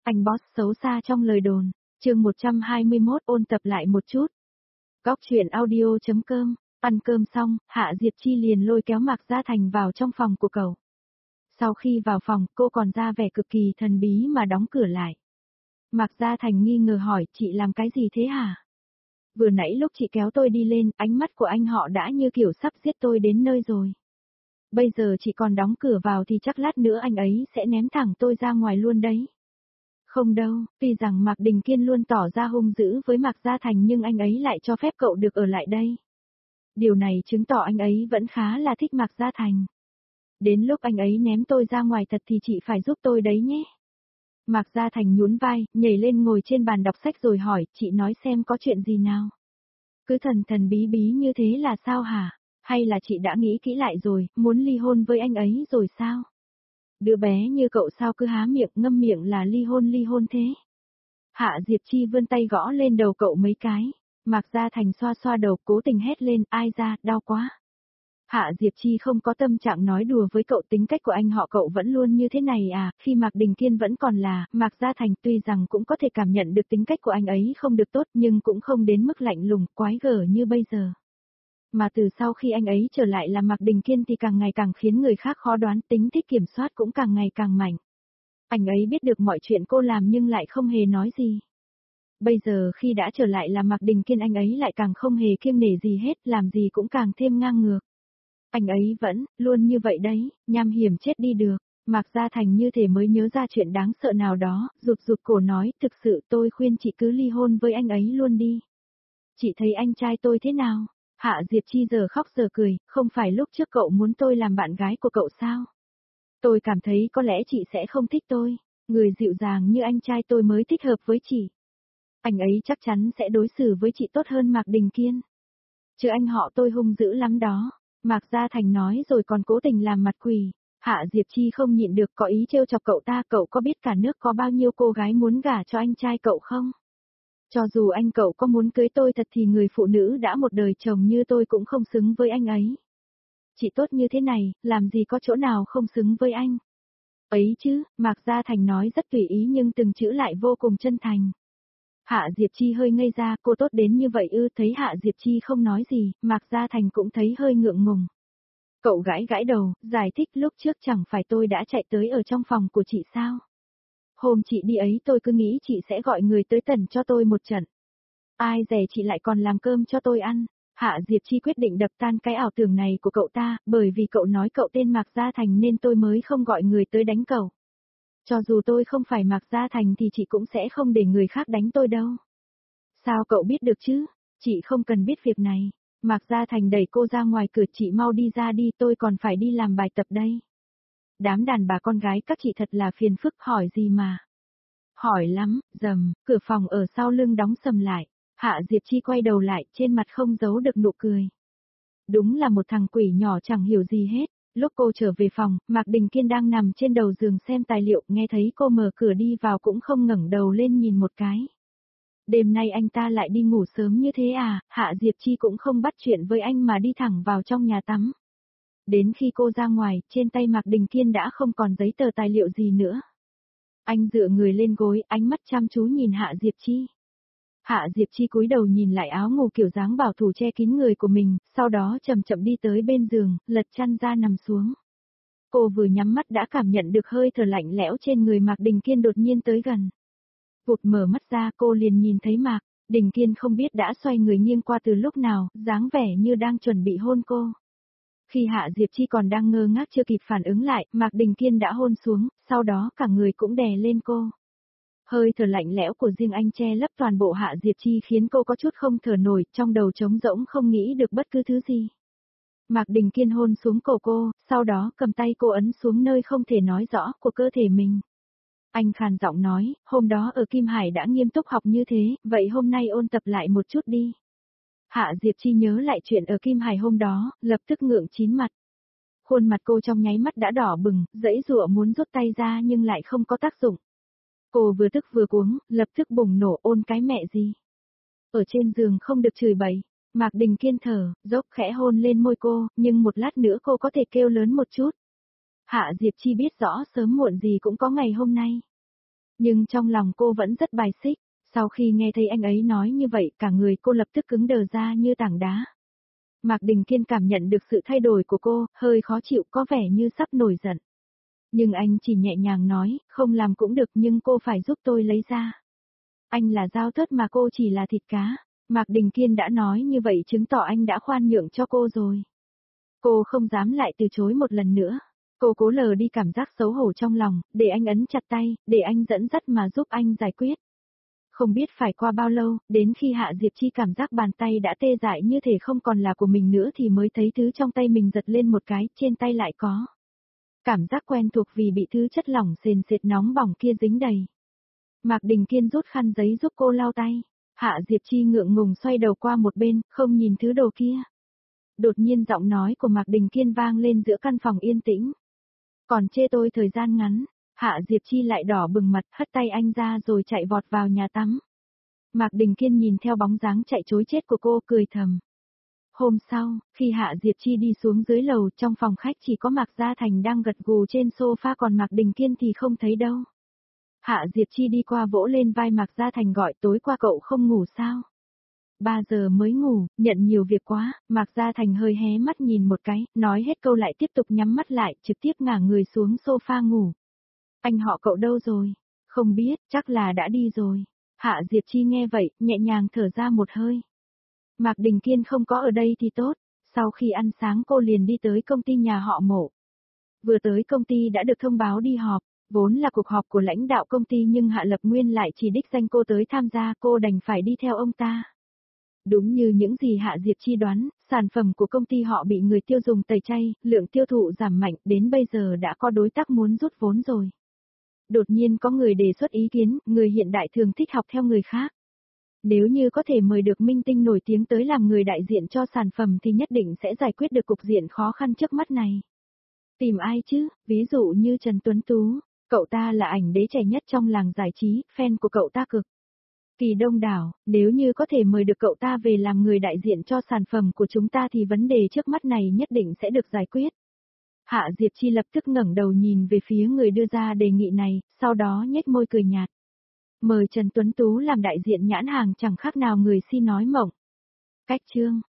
Anh boss xấu xa trong lời đồn. Chương 121 ôn tập lại một chút. Góc truyện audio.com. Ăn cơm xong, Hạ Diệp Chi liền lôi kéo Mạc Gia Thành vào trong phòng của cậu. Sau khi vào phòng, cô còn ra vẻ cực kỳ thần bí mà đóng cửa lại. Mạc Gia Thành nghi ngờ hỏi, chị làm cái gì thế hả? Vừa nãy lúc chị kéo tôi đi lên, ánh mắt của anh họ đã như kiểu sắp giết tôi đến nơi rồi. Bây giờ chị còn đóng cửa vào thì chắc lát nữa anh ấy sẽ ném thẳng tôi ra ngoài luôn đấy. Không đâu, tuy rằng Mạc Đình Kiên luôn tỏ ra hung dữ với Mạc Gia Thành nhưng anh ấy lại cho phép cậu được ở lại đây. Điều này chứng tỏ anh ấy vẫn khá là thích Mạc Gia Thành. Đến lúc anh ấy ném tôi ra ngoài thật thì chị phải giúp tôi đấy nhé. Mạc Gia Thành nhún vai, nhảy lên ngồi trên bàn đọc sách rồi hỏi, chị nói xem có chuyện gì nào. Cứ thần thần bí bí như thế là sao hả? Hay là chị đã nghĩ kỹ lại rồi, muốn ly hôn với anh ấy rồi sao? Đứa bé như cậu sao cứ há miệng ngâm miệng là ly hôn thế? Hạ Diệp Chi vươn tay gõ lên đầu cậu mấy cái. Mạc Gia Thành xoa xoa đầu cố tình hét lên, ai da, đau quá. Hạ Diệp Chi không có tâm trạng nói đùa với cậu, tính cách của anh họ cậu vẫn luôn như thế này à, khi Mạc Đình Kiên vẫn còn là, Mạc Gia Thành tuy rằng cũng có thể cảm nhận được tính cách của anh ấy không được tốt nhưng cũng không đến mức lạnh lùng, quái gở như bây giờ. Mà từ sau khi anh ấy trở lại là Mạc Đình Kiên thì càng ngày càng khiến người khác khó đoán, tính thích kiểm soát cũng càng ngày càng mạnh. Anh ấy biết được mọi chuyện cô làm nhưng lại không hề nói gì. Bây giờ khi đã trở lại là Mạc Đình Kiên anh ấy lại càng không hề kiêng nể gì hết, làm gì cũng càng thêm ngang ngược. Anh ấy vẫn, luôn như vậy đấy, nham hiểm chết đi được. Mạc Gia Thành như thể mới nhớ ra chuyện đáng sợ nào đó, rụt cổ nói, thực sự tôi khuyên chị cứ ly hôn với anh ấy luôn đi. Chị thấy anh trai tôi thế nào? Hạ Diệp Chi giờ khóc giờ cười, không phải lúc trước cậu muốn tôi làm bạn gái của cậu sao? Tôi cảm thấy có lẽ chị sẽ không thích tôi, người dịu dàng như anh trai tôi mới thích hợp với chị. Anh ấy chắc chắn sẽ đối xử với chị tốt hơn Mạc Đình Kiên. Chứ anh họ tôi hung dữ lắm đó. Mạc Gia Thành nói rồi còn cố tình làm mặt quỷ. Hạ Diệp Chi không nhịn được có ý trêu chọc cậu ta, cậu có biết cả nước có bao nhiêu cô gái muốn gả cho anh trai cậu không? Cho dù anh cậu có muốn cưới tôi thật thì người phụ nữ đã một đời chồng như tôi cũng không xứng với anh ấy. Chị tốt như thế này, làm gì có chỗ nào không xứng với anh? Ấy chứ, Mạc Gia Thành nói rất tùy ý nhưng từng chữ lại vô cùng chân thành. Hạ Diệp Chi hơi ngây ra, cô tốt đến như vậy ư? Thấy Hạ Diệp Chi không nói gì, Mạc Gia Thành cũng thấy hơi ngượng ngùng. Cậu gãi gãi đầu, giải thích lúc trước chẳng phải tôi đã chạy tới ở trong phòng của chị sao? Hôm chị đi ấy tôi cứ nghĩ chị sẽ gọi người tới tần cho tôi một trận. Ai dè chị lại còn làm cơm cho tôi ăn. Hạ Diệp Chi quyết định đập tan cái ảo tưởng này của cậu ta, bởi vì cậu nói cậu tên Mạc Gia Thành nên tôi mới không gọi người tới đánh cậu. Cho dù tôi không phải Mạc Gia Thành thì chị cũng sẽ không để người khác đánh tôi đâu. Sao cậu biết được chứ? Chị không cần biết việc này. Mạc Gia Thành đẩy cô ra ngoài cửa, chị mau đi ra đi, tôi còn phải đi làm bài tập đây. Đám đàn bà con gái các chị thật là phiền phức, hỏi gì mà. Hỏi lắm, dầm, cửa phòng ở sau lưng đóng sầm lại. Hạ Diệp Chi quay đầu lại, trên mặt không giấu được nụ cười. Đúng là một thằng quỷ nhỏ chẳng hiểu gì hết. Lúc cô trở về phòng, Mạc Đình Kiên đang nằm trên đầu giường xem tài liệu, nghe thấy cô mở cửa đi vào cũng không ngẩng đầu lên nhìn một cái. Đêm nay anh ta lại đi ngủ sớm như thế à? Hạ Diệp Chi cũng không bắt chuyện với anh mà đi thẳng vào trong nhà tắm. Đến khi cô ra ngoài, trên tay Mạc Đình Kiên đã không còn giấy tờ tài liệu gì nữa. Anh dựa người lên gối, ánh mắt chăm chú nhìn Hạ Diệp Chi. Hạ Diệp Chi cúi đầu nhìn lại áo ngủ kiểu dáng bảo thủ che kín người của mình, sau đó chậm chậm đi tới bên giường, lật chăn ra nằm xuống. Cô vừa nhắm mắt đã cảm nhận được hơi thở lạnh lẽo trên người Mạc Đình Kiên đột nhiên tới gần. Vụt mở mắt ra cô liền nhìn thấy Mạc Đình Kiên không biết đã xoay người nghiêng qua từ lúc nào, dáng vẻ như đang chuẩn bị hôn cô. Khi Hạ Diệp Chi còn đang ngơ ngác chưa kịp phản ứng lại, Mạc Đình Kiên đã hôn xuống, sau đó cả người cũng đè lên cô. Hơi thở lạnh lẽo của riêng anh che lấp toàn bộ Hạ Diệp Chi khiến cô có chút không thở nổi, trong đầu trống rỗng không nghĩ được bất cứ thứ gì. Mạc Đình Kiên hôn xuống cổ cô, sau đó cầm tay cô ấn xuống nơi không thể nói rõ của cơ thể mình. Anh khàn giọng nói, hôm đó ở Kim Hải đã nghiêm túc học như thế, vậy hôm nay ôn tập lại một chút đi. Hạ Diệp Chi nhớ lại chuyện ở Kim Hải hôm đó, lập tức ngượng chín mặt. Khuôn mặt cô trong nháy mắt đã đỏ bừng, giãy giụa muốn rút tay ra nhưng lại không có tác dụng. Cô vừa tức vừa cuống, lập tức bùng nổ, ôn cái mẹ gì. Ở trên giường không được chửi bậy. Mạc Đình Kiên thở, dốc khẽ hôn lên môi cô, nhưng một lát nữa cô có thể kêu lớn một chút. Hạ Diệp Chi biết rõ sớm muộn gì cũng có ngày hôm nay. Nhưng trong lòng cô vẫn rất bài xích, sau khi nghe thấy anh ấy nói như vậy cả người cô lập tức cứng đờ ra như tảng đá. Mạc Đình Kiên cảm nhận được sự thay đổi của cô, hơi khó chịu có vẻ như sắp nổi giận. Nhưng anh chỉ nhẹ nhàng nói, không làm cũng được nhưng cô phải giúp tôi lấy ra. Anh là dao thớt mà cô chỉ là thịt cá. Mạc Đình Kiên đã nói như vậy chứng tỏ anh đã khoan nhượng cho cô rồi. Cô không dám lại từ chối một lần nữa. Cô cố lờ đi cảm giác xấu hổ trong lòng, để anh ấn chặt tay, để anh dẫn dắt mà giúp anh giải quyết. Không biết phải qua bao lâu, đến khi Hạ Diệp Chi cảm giác bàn tay đã tê dại như thể không còn là của mình nữa thì mới thấy thứ trong tay mình giật lên một cái, trên tay lại có. Cảm giác quen thuộc vì bị thứ chất lỏng sền sệt nóng bỏng kia dính đầy. Mạc Đình Kiên rút khăn giấy giúp cô lau tay. Hạ Diệp Chi ngượng ngùng xoay đầu qua một bên, không nhìn thứ đồ kia. Đột nhiên giọng nói của Mạc Đình Kiên vang lên giữa căn phòng yên tĩnh. Còn chê tôi thời gian ngắn, Hạ Diệp Chi lại đỏ bừng mặt, hất tay anh ra rồi chạy vọt vào nhà tắm. Mạc Đình Kiên nhìn theo bóng dáng chạy trối chết của cô cười thầm. Hôm sau, khi Hạ Diệp Chi đi xuống dưới lầu trong phòng khách chỉ có Mạc Gia Thành đang gật gù trên sofa còn Mạc Đình Kiên thì không thấy đâu. Hạ Diệp Chi đi qua vỗ lên vai Mạc Gia Thành gọi tối qua cậu không ngủ sao? 3 giờ mới ngủ, nhận nhiều việc quá, Mạc Gia Thành hơi hé mắt nhìn một cái, nói hết câu lại tiếp tục nhắm mắt lại, trực tiếp ngả người xuống sofa ngủ. Anh họ cậu đâu rồi? Không biết, chắc là đã đi rồi. Hạ Diệp Chi nghe vậy, nhẹ nhàng thở ra một hơi. Mạc Đình Kiên không có ở đây thì tốt, sau khi ăn sáng cô liền đi tới công ty nhà họ Mộ. Vừa tới công ty đã được thông báo đi họp, vốn là cuộc họp của lãnh đạo công ty nhưng Hạ Lập Nguyên lại chỉ đích danh cô tới tham gia, cô đành phải đi theo ông ta. Đúng như những gì Hạ Diệp Chi đoán, sản phẩm của công ty họ bị người tiêu dùng tẩy chay, lượng tiêu thụ giảm mạnh, đến bây giờ đã có đối tác muốn rút vốn rồi. Đột nhiên có người đề xuất ý kiến, người hiện đại thường thích học theo người khác. Nếu như có thể mời được minh tinh nổi tiếng tới làm người đại diện cho sản phẩm thì nhất định sẽ giải quyết được cục diện khó khăn trước mắt này. Tìm ai chứ, ví dụ như Trần Tuấn Tú, cậu ta là ảnh đế trẻ nhất trong làng giải trí, fan của cậu ta cực kỳ đông đảo, nếu như có thể mời được cậu ta về làm người đại diện cho sản phẩm của chúng ta thì vấn đề trước mắt này nhất định sẽ được giải quyết. Hạ Diệp Chi lập tức ngẩng đầu nhìn về phía người đưa ra đề nghị này, sau đó nhếch môi cười nhạt. Mời Trần Tuấn Tú làm đại diện nhãn hàng chẳng khác nào người si nói mộng. Cách chương